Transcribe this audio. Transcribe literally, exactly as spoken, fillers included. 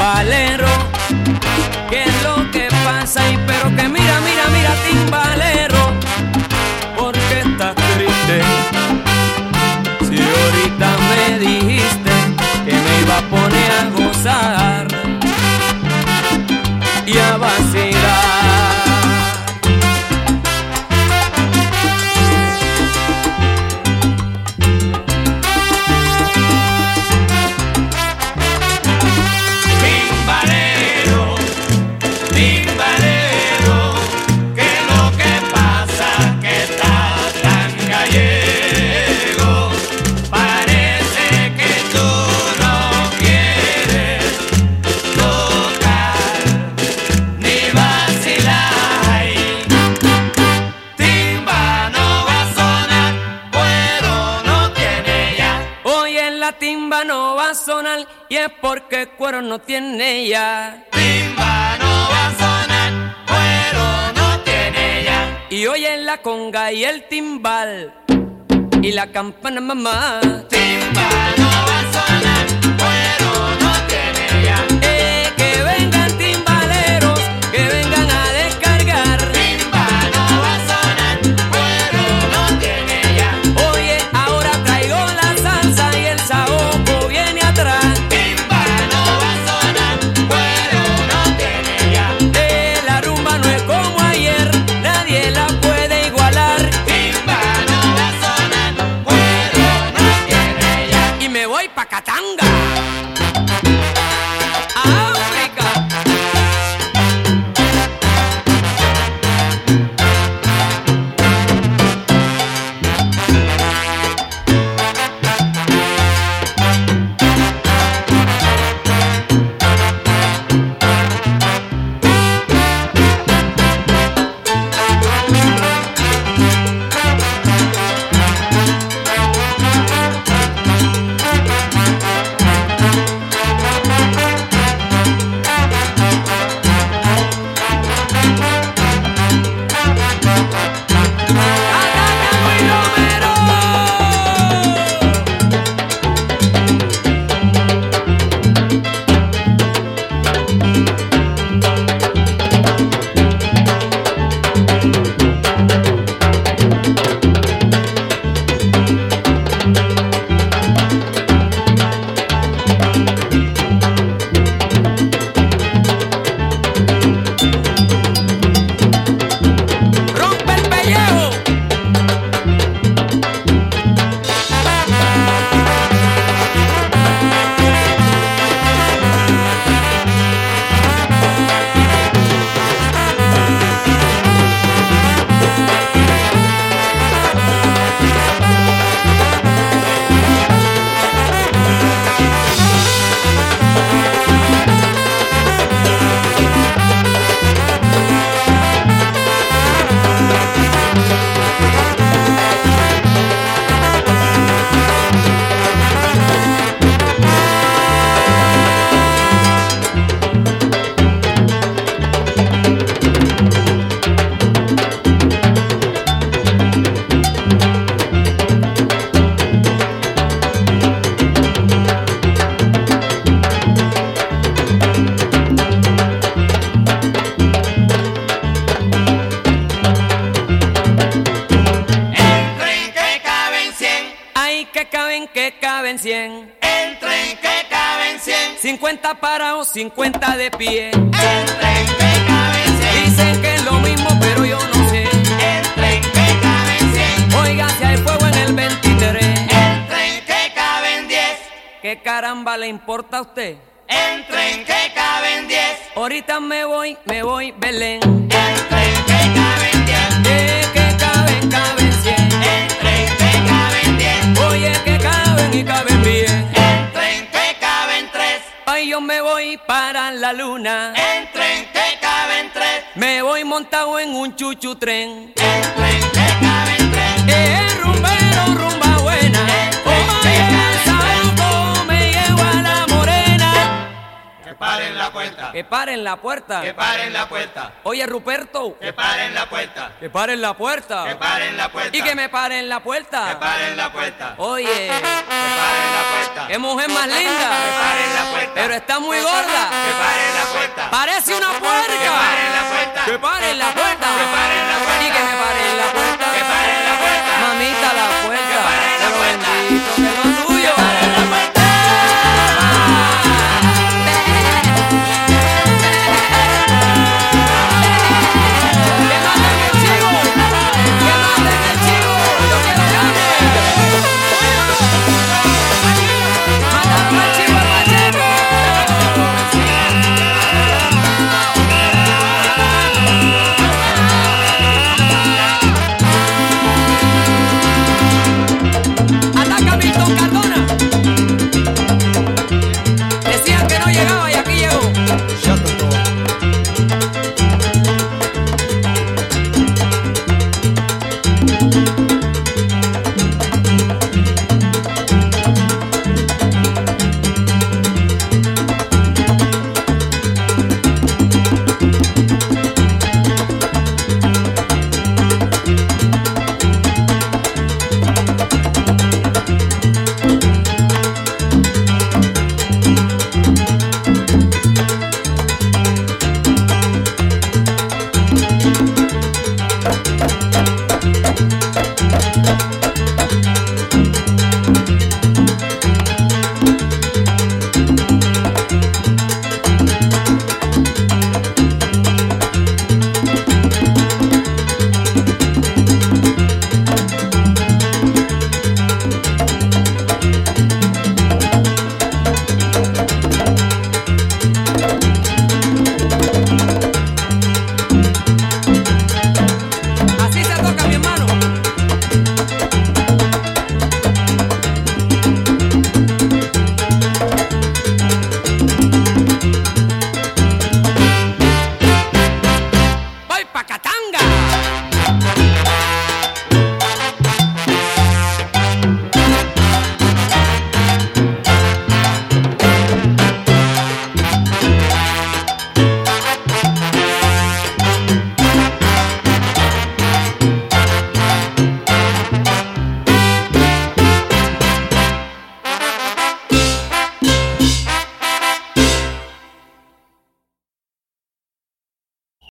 timbalero, ¿qué es lo que pasa ahí? Pero que mira, mira, mira, timbalero, ¿por qué estás triste? Si ahorita me dijiste que me iba a poner a gozar y a vacilar. Timba no va a sonar y es porque cuero no tiene ya. Timba no va a sonar, cuero no tiene ya. Y oye la conga y el timbal y la campana mamá. Timba no va a sonar, cuero no tiene ya. Eh, que vengan timbaleros, que vengan a descargar. Timba no va a sonar, cuero no tiene ya. Oye, ahora traigo la salsa y el saoco viene atrás. Timba no va a sonar, cuero no tiene ya. Eh, la rumba no es como ayer, nadie la puede igualar. Timba no va a sonar, cuero no tiene ya. Y me voy pa' Katanga, África. Que caben cien, el tren que caben cien, cincuenta parados, cincuenta de pie. El tren que caben cien, dicen que es lo mismo, pero yo no sé. El tren que caben cien, oiga, si hay fuego en el veintitrés. El tren que caben diez, ¿qué caramba le importa a usted? El tren que caben diez, ahorita me voy, me voy, Belén. El tren que caben diez, eh, que caben, caben cien. El tren que caben diez, oye, que caben y caben bien. El tren que caben tres, ay, yo me voy para la luna. El tren que caben tres, me voy montado en un chuchu tren. El tren que caben tres, eh, rumbero, rumba buena. El tren que caben tres, me llevo a la morena. paren la puerta. Que paren la puerta. Que paren la puerta. Oye, Ruperto. Que paren la puerta. Que paren la puerta. Que paren la puerta. Y que me paren la puerta. Que paren la puerta. Oye. Que paren la puerta. Qué mujer más linda. Que paren la puerta. Pero está muy gorda. Que paren la puerta. Parece una puerca. Que paren la puerta. Que paren la puerta. Que paren la puerta. Y que me paren la puerta. Que paren la puerta. Mamita, la puerta. Que paren la Pero puerta. bendito que lo